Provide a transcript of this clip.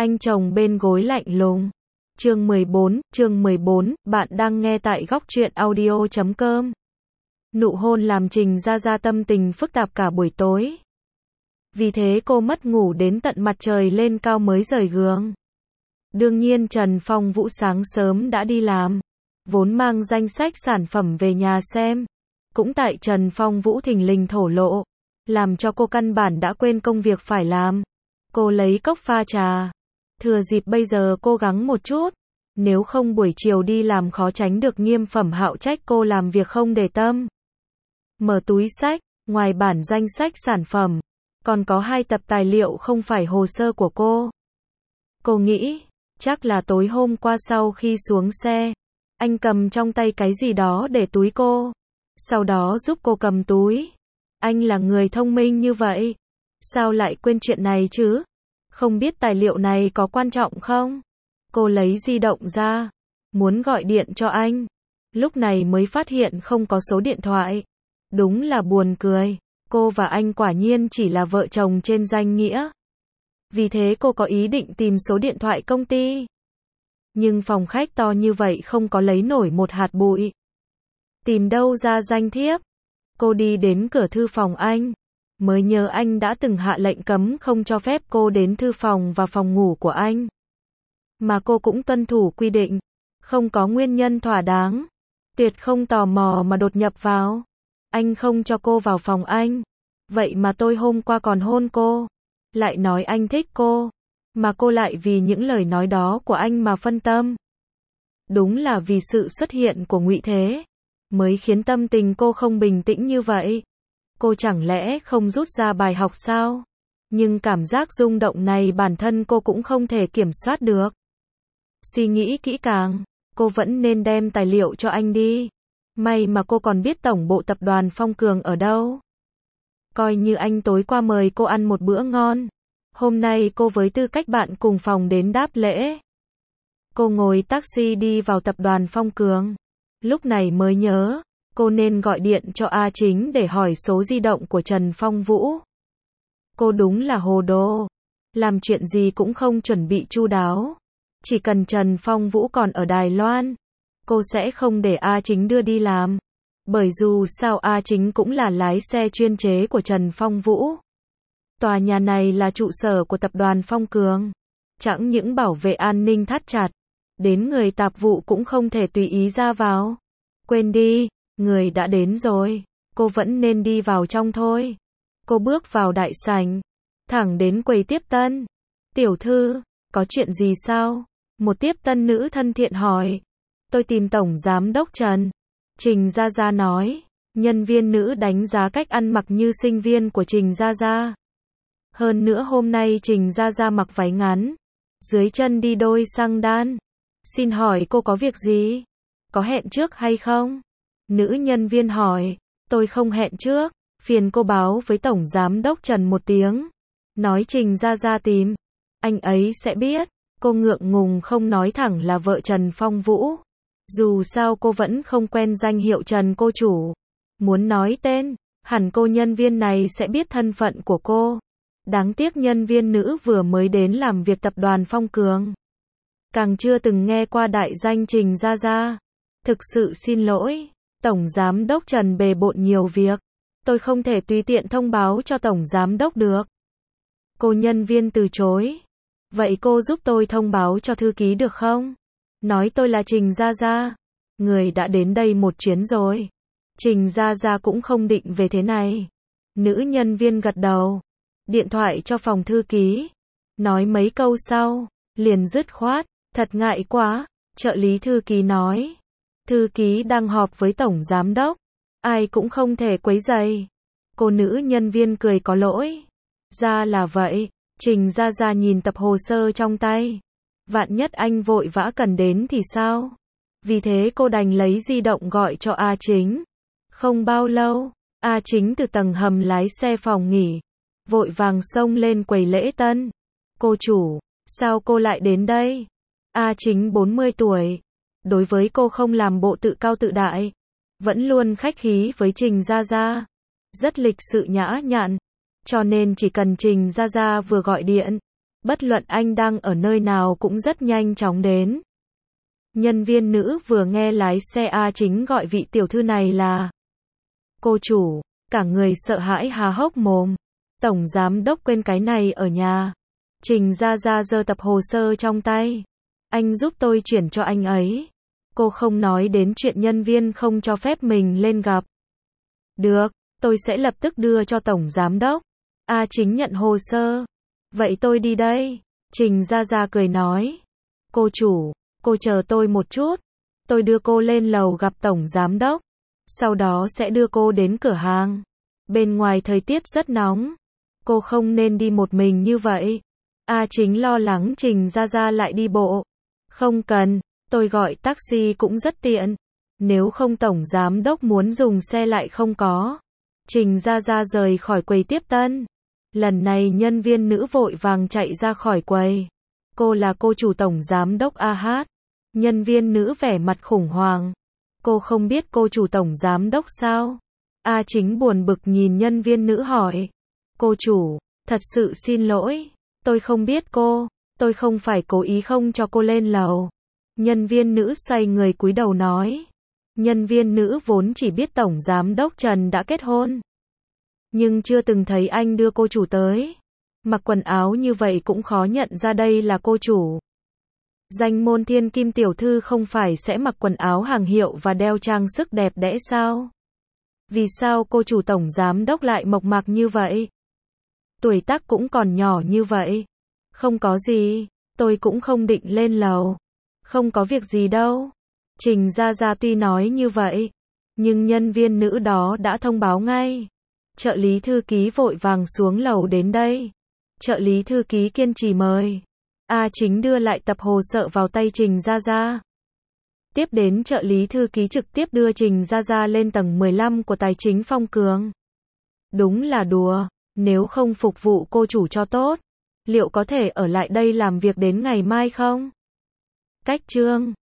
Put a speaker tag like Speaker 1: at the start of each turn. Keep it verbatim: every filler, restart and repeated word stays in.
Speaker 1: Anh chồng bên gối lạnh lùng. Chương mười bốn, chương mười bốn, bạn đang nghe tại góc truyện audio chấm com. Nụ hôn làm Trình Gia Gia tâm tình phức tạp cả buổi tối. Vì thế cô mất ngủ đến tận mặt trời lên cao mới rời giường. Đương nhiên Trần Phong Vũ sáng sớm đã đi làm, vốn mang danh sách sản phẩm về nhà xem. Cũng tại Trần Phong Vũ thình lình thổ lộ, làm cho cô căn bản đã quên công việc phải làm. Cô lấy cốc pha trà, thừa dịp bây giờ cố gắng một chút, nếu không buổi chiều đi làm khó tránh được Nghiêm Phẩm Hạo trách cô làm việc không để tâm. Mở túi sách, ngoài bản danh sách sản phẩm, còn có hai tập tài liệu không phải hồ sơ của cô. Cô nghĩ, chắc là tối hôm qua sau khi xuống xe, anh cầm trong tay cái gì đó để túi cô, sau đó giúp cô cầm túi. Anh là người thông minh như vậy, sao lại quên chuyện này chứ? Không biết tài liệu này có quan trọng không? Cô lấy di động ra, muốn gọi điện cho anh. Lúc này mới phát hiện không có số điện thoại. Đúng là buồn cười, cô và anh quả nhiên chỉ là vợ chồng trên danh nghĩa. Vì thế cô có ý định tìm số điện thoại công ty. Nhưng phòng khách to như vậy không có lấy nổi một hạt bụi. Tìm đâu ra danh thiếp? Cô đi đến cửa thư phòng anh, mới nhớ anh đã từng hạ lệnh cấm không cho phép cô đến thư phòng và phòng ngủ của anh. Mà cô cũng tuân thủ quy định, không có nguyên nhân thỏa đáng, tuyệt không tò mò mà đột nhập vào. Anh không cho cô vào phòng anh, vậy mà tôi hôm qua còn hôn cô, lại nói anh thích cô, mà cô lại vì những lời nói đó của anh mà phân tâm. Đúng là vì sự xuất hiện của Ngụy Thế, mới khiến tâm tình cô không bình tĩnh như vậy. Cô chẳng lẽ không rút ra bài học sao? Nhưng cảm giác rung động này bản thân cô cũng không thể kiểm soát được. Suy nghĩ kỹ càng, cô vẫn nên đem tài liệu cho anh đi. May mà cô còn biết tổng bộ tập đoàn Phong Cường ở đâu. Coi như anh tối qua mời cô ăn một bữa ngon. Hôm nay cô với tư cách bạn cùng phòng đến đáp lễ. Cô ngồi taxi đi vào tập đoàn Phong Cường. Lúc này mới nhớ, cô nên gọi điện cho A Chính để hỏi số di động của Trần Phong Vũ. Cô đúng là hồ đồ, làm chuyện gì cũng không chuẩn bị chu đáo. Chỉ cần Trần Phong Vũ còn ở Đài Loan, cô sẽ không để A Chính đưa đi làm. Bởi dù sao A Chính cũng là lái xe chuyên chế của Trần Phong Vũ. Tòa nhà này là trụ sở của tập đoàn Phong Cường. Chẳng những bảo vệ an ninh thắt chặt, đến người tạp vụ cũng không thể tùy ý ra vào. Quên đi, người đã đến rồi, cô vẫn nên đi vào trong thôi. Cô bước vào đại sảnh, thẳng đến quầy tiếp tân. Tiểu thư, có chuyện gì sao? Một tiếp tân nữ thân thiện hỏi. Tôi tìm Tổng Giám đốc Trần. Trình Gia Gia nói. Nhân viên nữ đánh giá cách ăn mặc như sinh viên của Trình Gia Gia. Hơn nữa hôm nay Trình Gia Gia mặc váy ngắn, dưới chân đi đôi xăng đan. Xin hỏi cô có việc gì? Có hẹn trước hay không? Nữ nhân viên hỏi. Tôi không hẹn trước, phiền cô báo với Tổng Giám đốc Trần một tiếng. Nói Trình Gia Gia tìm, anh ấy sẽ biết. Cô ngượng ngùng không nói thẳng là vợ Trần Phong Vũ. Dù sao cô vẫn không quen danh hiệu Trần cô chủ. Muốn nói tên, hẳn cô nhân viên này sẽ biết thân phận của cô. Đáng tiếc nhân viên nữ vừa mới đến làm việc tập đoàn Phong Cường, càng chưa từng nghe qua đại danh Trình Gia Gia. Thực sự xin lỗi, Tổng Giám đốc Trần bề bộn nhiều việc. Tôi không thể tùy tiện thông báo cho Tổng Giám đốc được. Cô nhân viên từ chối. Vậy cô giúp tôi thông báo cho thư ký được không? Nói tôi là Trình Gia Gia. Người đã đến đây một chuyến rồi. Trình Gia Gia cũng không định về thế này. Nữ nhân viên gật đầu. Điện thoại cho phòng thư ký. Nói mấy câu sau, liền dứt khoát. Thật ngại quá, trợ lý thư ký nói. Thư ký đang họp với Tổng Giám đốc. Ai cũng không thể quấy rầy. Cô nữ nhân viên cười có lỗi. Ra là vậy. Trình Gia Gia nhìn tập hồ sơ trong tay. Vạn nhất anh vội vã cần đến thì sao? Vì thế cô đành lấy di động gọi cho A Chính. Không bao lâu, A Chính từ tầng hầm lái xe phòng nghỉ, vội vàng xông lên quầy lễ tân. Cô chủ, sao cô lại đến đây? A Chính bốn mươi tuổi. Đối với cô không làm bộ tự cao tự đại, vẫn luôn khách khí với Trình Gia Gia. Rất lịch sự nhã nhặn. Cho nên chỉ cần Trình Gia Gia vừa gọi điện, Bất luận anh đang ở nơi nào cũng rất nhanh chóng đến. Nhân viên nữ vừa nghe lái xe A Chính gọi vị tiểu thư này là cô chủ, cả người sợ hãi há hốc mồm. Tổng giám đốc quên cái này ở nhà. Trình Gia Gia giơ tập hồ sơ trong tay. Anh giúp tôi chuyển cho anh ấy. Cô không nói đến chuyện nhân viên không cho phép mình lên gặp. Được, tôi sẽ lập tức đưa cho tổng giám đốc. A Chính nhận hồ sơ. Vậy tôi đi đây. Trình Gia Gia cười nói. Cô chủ, cô chờ tôi một chút. Tôi đưa cô lên lầu gặp tổng giám đốc. Sau đó sẽ đưa cô đến cửa hàng. Bên ngoài thời tiết rất nóng. Cô không nên đi một mình như vậy. A Chính lo lắng Trình Gia Gia lại đi bộ. Không cần, tôi gọi taxi cũng rất tiện. Nếu không tổng giám đốc muốn dùng xe lại không có. Trình Gia Gia rời khỏi quầy tiếp tân. Lần này nhân viên nữ vội vàng chạy ra khỏi quầy. Cô là cô chủ tổng giám đốc A Hát. Nhân viên nữ vẻ mặt khủng hoảng. Cô không biết cô chủ tổng giám đốc sao? A Chính buồn bực nhìn nhân viên nữ hỏi. Cô chủ, thật sự xin lỗi. Tôi không biết cô. Tôi không phải cố ý không cho cô lên lầu. Nhân viên nữ xoay người cúi đầu nói. Nhân viên nữ vốn chỉ biết tổng giám đốc Trần đã kết hôn. Nhưng chưa từng thấy anh đưa cô chủ tới. Mặc quần áo như vậy cũng khó nhận ra đây là cô chủ. Danh môn thiên kim tiểu thư không phải sẽ mặc quần áo hàng hiệu và đeo trang sức đẹp đẽ sao? Vì sao cô chủ tổng giám đốc lại mộc mạc như vậy? Tuổi tác cũng còn nhỏ như vậy. Không có gì, tôi cũng không định lên lầu. Không có việc gì đâu. Trình Gia Gia tuy nói như vậy, nhưng nhân viên nữ đó đã thông báo ngay. Trợ lý thư ký vội vàng xuống lầu đến đây. Trợ lý thư ký kiên trì mời. A Chính đưa lại tập hồ sơ vào tay Trình Gia Gia. Tiếp đến trợ lý thư ký trực tiếp đưa Trình Gia Gia lên tầng mười lăm của tài chính Phong Cường. Đúng là đùa, nếu không phục vụ cô chủ cho tốt, liệu có thể ở lại đây làm việc đến ngày mai không? Cách chương